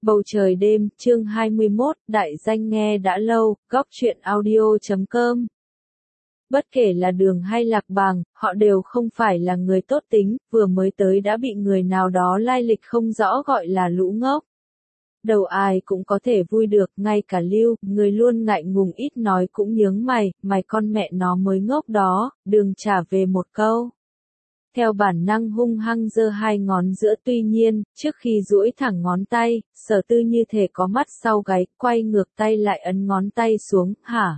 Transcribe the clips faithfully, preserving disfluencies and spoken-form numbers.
Bầu trời đêm, chương hai mươi mốt, đại danh nghe đã lâu, góc truyện audio chấm com. Bất kể là Đường hay Lạc Bàng, họ đều không phải là người tốt tính, vừa mới tới đã bị người nào đó lai lịch không rõ gọi là lũ ngốc. Đầu ai cũng có thể vui được, ngay cả Lưu, người luôn ngại ngùng ít nói cũng nhướng mày, mày con mẹ nó mới ngốc đó, Đường trả về một câu. Theo bản năng hung hăng giơ hai ngón giữa, tuy nhiên, trước khi duỗi thẳng ngón tay, Sở Tư như thể có mắt sau gáy, quay ngược tay lại ấn ngón tay xuống, hả?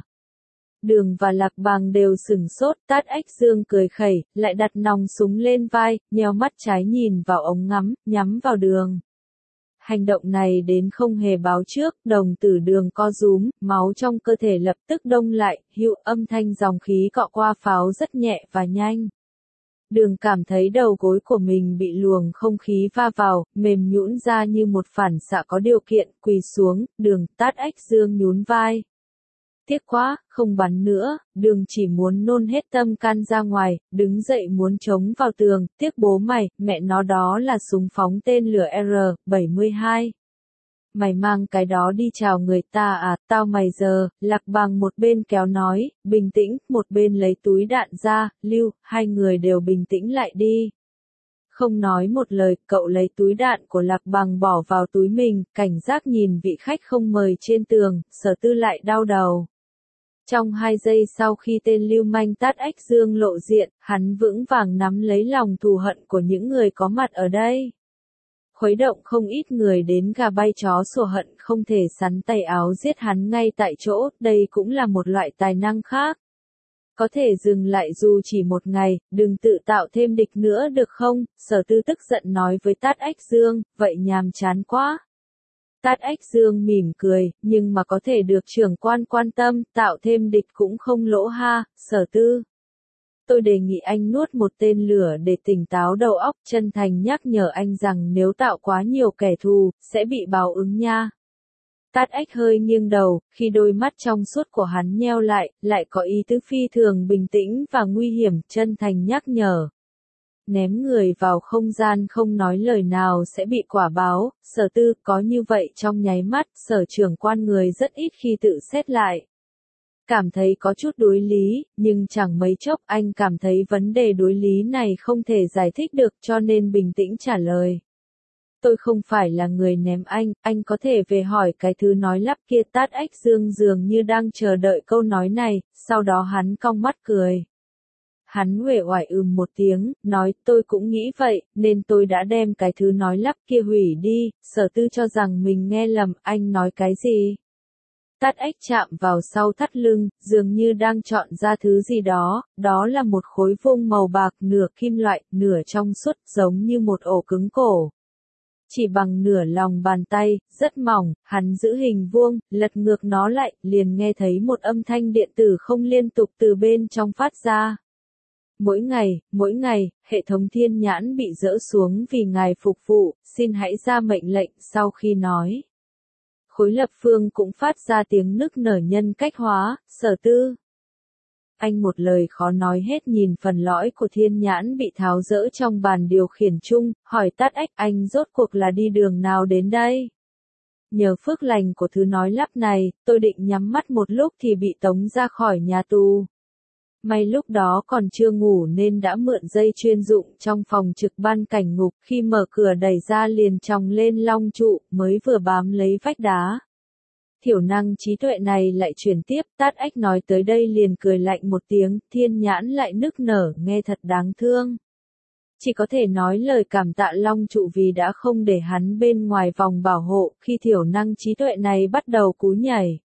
Đường và Lạc Bàng đều sửng sốt, Tát Ách Dương cười khẩy, lại đặt nòng súng lên vai, nheo mắt trái nhìn vào ống ngắm, nhắm vào Đường. Hành động này đến không hề báo trước, đồng tử Đường co rúm, máu trong cơ thể lập tức đông lại, hữu âm thanh dòng khí cọ qua pháo rất nhẹ và nhanh. Đường cảm thấy đầu gối của mình bị luồng không khí va vào, mềm nhũn ra như một phản xạ có điều kiện, quỳ xuống, Đường. Tát Ách Dương nhún vai. Tiếc quá, không bắn nữa, Đường chỉ muốn nôn hết tâm can ra ngoài, đứng dậy muốn chống vào tường, tiếc bố mày, mẹ nó đó là súng phóng tên lửa R bảy mươi hai. Mày mang cái đó đi chào người ta à, tao mày giờ, Lạc Bàng một bên kéo nói, bình tĩnh, một bên lấy túi đạn ra, Lưu, hai người đều bình tĩnh lại đi. Không nói một lời, cậu lấy túi đạn của Lạc Bàng bỏ vào túi mình, cảnh giác nhìn vị khách không mời trên tường, Sở Tư lại đau đầu. Trong hai giây sau khi tên lưu manh Tát Ách Dương lộ diện, hắn vững vàng nắm lấy lòng thù hận của những người có mặt ở đây. Khuấy động không ít người đến gà bay chó sủa, hận không thể sắn tay áo giết hắn ngay tại chỗ, đây cũng là một loại tài năng khác. Có thể dừng lại dù chỉ một ngày, đừng tự tạo thêm địch nữa được không? Sở Tư tức giận nói với Tát Ách Dương, vậy nhàm chán quá. Tát Ách Dương mỉm cười, nhưng mà có thể được trưởng quan quan tâm, tạo thêm địch cũng không lỗ ha, Sở Tư. Tôi đề nghị anh nuốt một tên lửa để tỉnh táo đầu óc, chân thành nhắc nhở anh rằng nếu tạo quá nhiều kẻ thù, sẽ bị báo ứng nha. Tát Ách hơi nghiêng đầu, khi đôi mắt trong suốt của hắn nheo lại, lại có ý tứ phi thường bình tĩnh và nguy hiểm, chân thành nhắc nhở. Ném người vào không gian không nói lời nào sẽ bị quả báo, Sở Tư, có như vậy trong nháy mắt, Sở trưởng quan người rất ít khi tự xét lại. Cảm thấy có chút đối lý, nhưng chẳng mấy chốc anh cảm thấy vấn đề đối lý này không thể giải thích được cho nên bình tĩnh trả lời. Tôi không phải là người ném anh, anh có thể về hỏi cái thứ nói lắp kia. Tát Ách Dương dường như đang chờ đợi câu nói này, sau đó hắn cong mắt cười. Hắn uể oải ừm một tiếng, nói tôi cũng nghĩ vậy, nên tôi đã đem cái thứ nói lắp kia hủy đi. Sở Tư cho rằng mình nghe lầm, anh nói cái gì? Tát Ách chạm vào sau thắt lưng, dường như đang chọn ra thứ gì đó, đó là một khối vuông màu bạc, nửa kim loại, nửa trong suốt, giống như một ổ cứng cổ. Chỉ bằng nửa lòng bàn tay, rất mỏng, hắn giữ hình vuông, lật ngược nó lại, liền nghe thấy một âm thanh điện tử không liên tục từ bên trong phát ra. Mỗi ngày, mỗi ngày, hệ thống thiên nhãn bị dỡ xuống vì ngài phục vụ, xin hãy ra mệnh lệnh. Sau khi nói, khối lập phương cũng phát ra tiếng nức nở nhân cách hóa, Sở Tư. Anh một lời khó nói hết nhìn phần lõi của thiên nhãn bị tháo dỡ trong bàn điều khiển chung, hỏi Tát Ách, anh rốt cuộc là đi đường nào đến đây? Nhờ phước lành của thứ nói lắp này, tôi định nhắm mắt một lúc thì bị tống ra khỏi nhà tù. May lúc đó còn chưa ngủ nên đã mượn dây chuyên dụng trong phòng trực ban cảnh ngục, khi mở cửa đẩy ra liền chòng lên long trụ, mới vừa bám lấy vách đá. Thiểu năng trí tuệ này lại chuyển tiếp, Tát Ách nói tới đây liền cười lạnh một tiếng, thiên nhãn lại nức nở, nghe thật đáng thương. Chỉ có thể nói lời cảm tạ long trụ vì đã không để hắn bên ngoài vòng bảo hộ, khi thiểu năng trí tuệ này bắt đầu cú nhảy.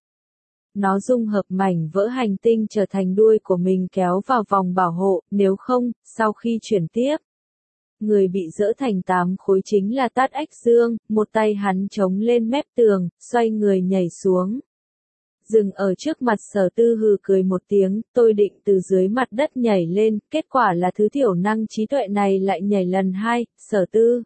Nó dung hợp mảnh vỡ hành tinh trở thành đuôi của mình kéo vào vòng bảo hộ, nếu không, sau khi chuyển tiếp. Người bị dỡ thành tám khối chính là Tát Ách Dương, một tay hắn chống lên mép tường, xoay người nhảy xuống. Dừng ở trước mặt Sở Tư hừ cười một tiếng, tôi định từ dưới mặt đất nhảy lên, kết quả là thứ thiểu năng trí tuệ này lại nhảy lần hai, Sở Tư.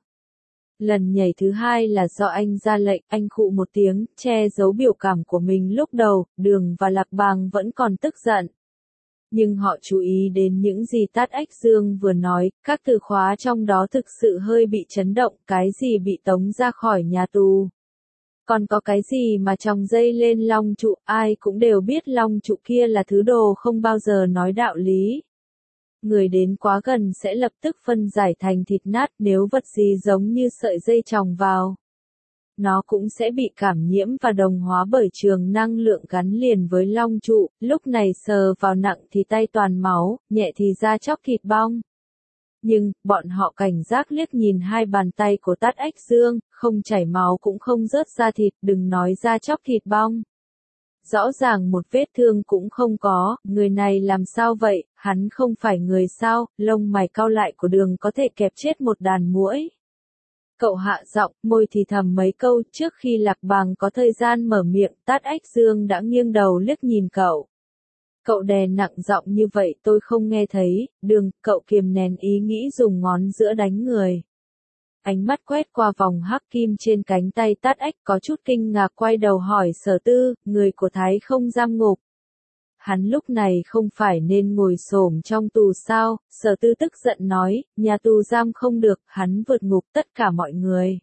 Lần nhảy thứ hai là do anh ra lệnh, anh khụ một tiếng, che giấu biểu cảm của mình lúc đầu, Đường và Lạc Bàng vẫn còn tức giận. Nhưng họ chú ý đến những gì Tát Ách Dương vừa nói, các từ khóa trong đó thực sự hơi bị chấn động, cái gì bị tống ra khỏi nhà tù. Còn có cái gì mà tròng dây lên long trụ, ai cũng đều biết long trụ kia là thứ đồ không bao giờ nói đạo lý. Người đến quá gần sẽ lập tức phân giải thành thịt nát, nếu vật gì giống như sợi dây tròng vào. Nó cũng sẽ bị cảm nhiễm và đồng hóa bởi trường năng lượng gắn liền với long trụ, lúc này sờ vào nặng thì tay toàn máu, nhẹ thì da chóc thịt bong. Nhưng, bọn họ cảnh giác liếc nhìn hai bàn tay của Tát Ách Dương, không chảy máu cũng không rớt da thịt, đừng nói da chóc thịt bong. Rõ ràng một vết thương cũng không có, người này làm sao vậy, hắn không phải người sao, lông mày cau lại của Đường có thể kẹp chết một đàn muỗi. Cậu hạ giọng, môi thì thầm mấy câu, trước khi Lạc Bàng có thời gian mở miệng, Tát Ách Dương đã nghiêng đầu liếc nhìn cậu. Cậu đè nặng giọng như vậy tôi không nghe thấy, Đường, cậu kiềm nén ý nghĩ dùng ngón giữa đánh người. Ánh mắt quét qua vòng hắc kim trên cánh tay Tát Ách có chút kinh ngạc quay đầu hỏi Sở Tư, người của Thái không giam ngục. Hắn lúc này không phải nên ngồi xổm trong tù sao, Sở Tư tức giận nói, nhà tù giam không được, hắn vượt ngục tất cả mọi người.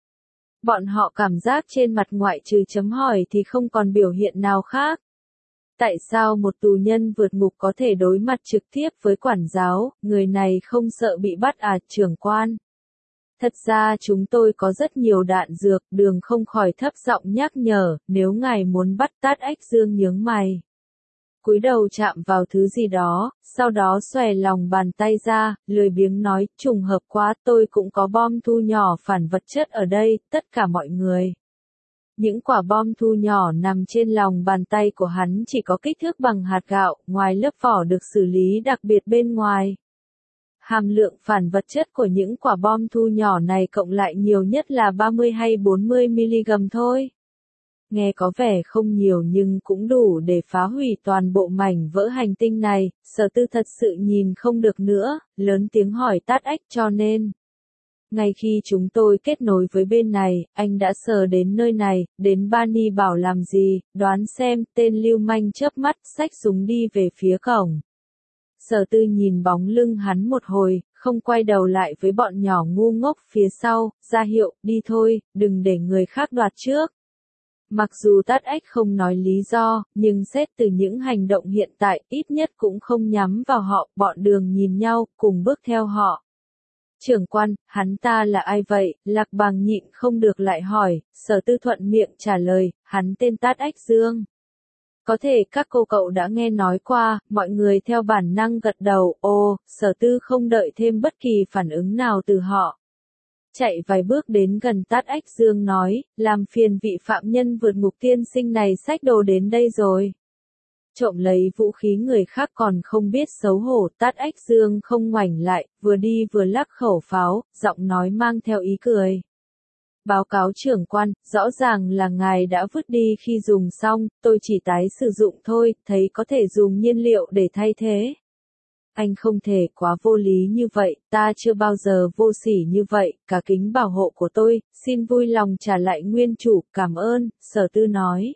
Bọn họ cảm giác trên mặt ngoại trừ chấm hỏi thì không còn biểu hiện nào khác. Tại sao một tù nhân vượt ngục có thể đối mặt trực tiếp với quản giáo, người này không sợ bị bắt à, trưởng quan? Thật ra chúng tôi có rất nhiều đạn dược, Đường không khỏi thấp giọng nhắc nhở, nếu ngài muốn bắt Tát Ách Dương nhướng mày. Cúi đầu chạm vào thứ gì đó, sau đó xòe lòng bàn tay ra, lười biếng nói, trùng hợp quá tôi cũng có bom thu nhỏ phản vật chất ở đây, tất cả mọi người. Những quả bom thu nhỏ nằm trên lòng bàn tay của hắn chỉ có kích thước bằng hạt gạo, ngoài lớp vỏ được xử lý đặc biệt bên ngoài. Hàm lượng phản vật chất của những quả bom thu nhỏ này cộng lại nhiều nhất là ba mươi hay bốn mươi mi-li-gam thôi. Nghe có vẻ không nhiều nhưng cũng đủ để phá hủy toàn bộ mảnh vỡ hành tinh này, Sở Tư thật sự nhìn không được nữa, lớn tiếng hỏi Tát Ách cho nên. Ngay khi chúng tôi kết nối với bên này, anh đã sờ đến nơi này, đến Bani bảo làm gì, đoán xem, tên lưu manh chớp mắt, xách súng đi về phía cổng. Sở Tư nhìn bóng lưng hắn một hồi, không quay đầu lại với bọn nhỏ ngu ngốc phía sau, ra hiệu, đi thôi, đừng để người khác đoạt trước. Mặc dù Tát Ách không nói lý do, nhưng xét từ những hành động hiện tại, ít nhất cũng không nhắm vào họ, bọn Đường nhìn nhau, cùng bước theo họ. Trưởng quan, hắn ta là ai vậy? Lạc Bàng nhịn không được lại hỏi, Sở Tư thuận miệng trả lời, hắn tên Tát Ách Dương. Có thể các cô cậu đã nghe nói qua, mọi người theo bản năng gật đầu, ô, Sở Tư không đợi thêm bất kỳ phản ứng nào từ họ. Chạy vài bước đến gần Tát Ách Dương nói, làm phiền vị phạm nhân vượt ngục tiên sinh này xách đồ đến đây rồi. Trộm lấy vũ khí người khác còn không biết xấu hổ, Tát Ách Dương không ngoảnh lại, vừa đi vừa lắc khẩu pháo, giọng nói mang theo ý cười. Báo cáo trưởng quan, rõ ràng là ngài đã vứt đi khi dùng xong, tôi chỉ tái sử dụng thôi, thấy có thể dùng nhiên liệu để thay thế. Anh không thể quá vô lý như vậy, ta chưa bao giờ vô sỉ như vậy, cả kính bảo hộ của tôi, xin vui lòng trả lại nguyên chủ, cảm ơn, Sở Tư nói.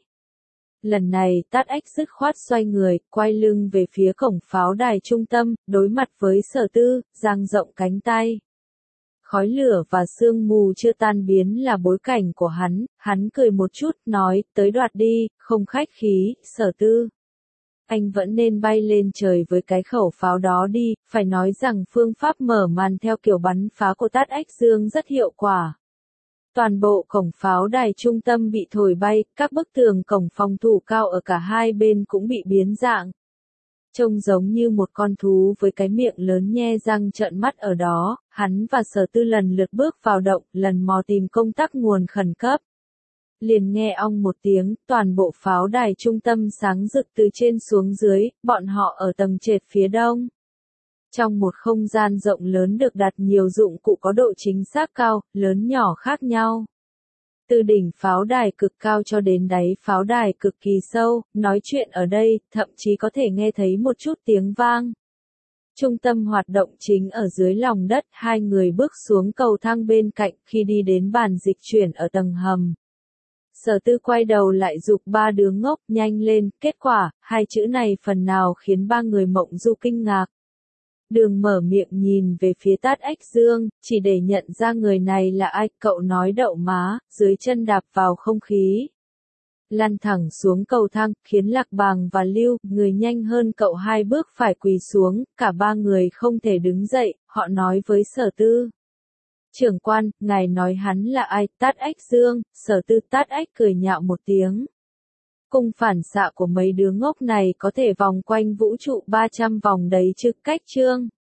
Lần này Tát Ách dứt khoát xoay người, quay lưng về phía cổng pháo đài trung tâm, đối mặt với Sở Tư, dang rộng cánh tay. Khói lửa và sương mù chưa tan biến là bối cảnh của hắn, hắn cười một chút, nói, tới đoạt đi, không khách khí, Sở Tư. Anh vẫn nên bay lên trời với cái khẩu pháo đó đi, phải nói rằng phương pháp mở màn theo kiểu bắn phá của Tát Ách Dương rất hiệu quả. Toàn bộ cổng pháo đài trung tâm bị thổi bay, các bức tường cổng phòng thủ cao ở cả hai bên cũng bị biến dạng. Trông giống như một con thú với cái miệng lớn nhe răng trợn mắt ở đó, hắn và Sở Tư lần lượt bước vào động, lần mò tìm công tắc nguồn khẩn cấp. Liền nghe ong một tiếng, toàn bộ pháo đài trung tâm sáng rực từ trên xuống dưới, bọn họ ở tầng trệt phía đông. Trong một không gian rộng lớn được đặt nhiều dụng cụ có độ chính xác cao, lớn nhỏ khác nhau. Từ đỉnh pháo đài cực cao cho đến đáy pháo đài cực kỳ sâu, nói chuyện ở đây, thậm chí có thể nghe thấy một chút tiếng vang. Trung tâm hoạt động chính ở dưới lòng đất, hai người bước xuống cầu thang bên cạnh khi đi đến bàn dịch chuyển ở tầng hầm. Sở Tư quay đầu lại giục ba đứa ngốc nhanh lên, kết quả, hai chữ này phần nào khiến ba người mộng du kinh ngạc. Đường mở miệng nhìn về phía Tát Ách Dương, chỉ để nhận ra người này là ai, cậu nói đậu má, dưới chân đạp vào không khí. Lăn thẳng xuống cầu thang, khiến Lạc Bàng và Lưu, người nhanh hơn cậu hai bước phải quỳ xuống, cả ba người không thể đứng dậy, họ nói với Sở Tư. Trưởng quan, ngài nói hắn là ai? Tát Ách Dương, Sở Tư. Tát Ách cười nhạo một tiếng. Cung phản xạ của mấy đứa ngốc này có thể vòng quanh vũ trụ ba trăm vòng đấy chứ, cách chương.